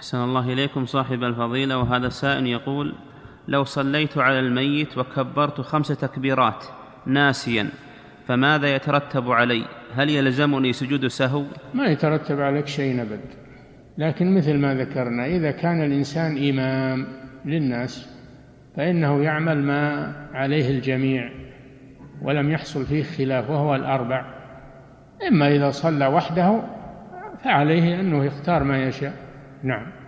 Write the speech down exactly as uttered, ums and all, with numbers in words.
أحسن الله إليكم صاحب الفضيلة. وهذا السائل يقول: لو صليت على الميت وكبرت خمس تكبيرات ناسيا فماذا يترتب علي؟ هل يلزمني سجود سهو؟ ما يترتب عليك شيء أبد، لكن مثل ما ذكرنا إذا كان الإنسان إمام للناس فإنه يعمل ما عليه الجميع ولم يحصل فيه خلاف، وهو الأربع. إما إذا صلى وحده فعليه أنه يختار ما يشاء. نعم.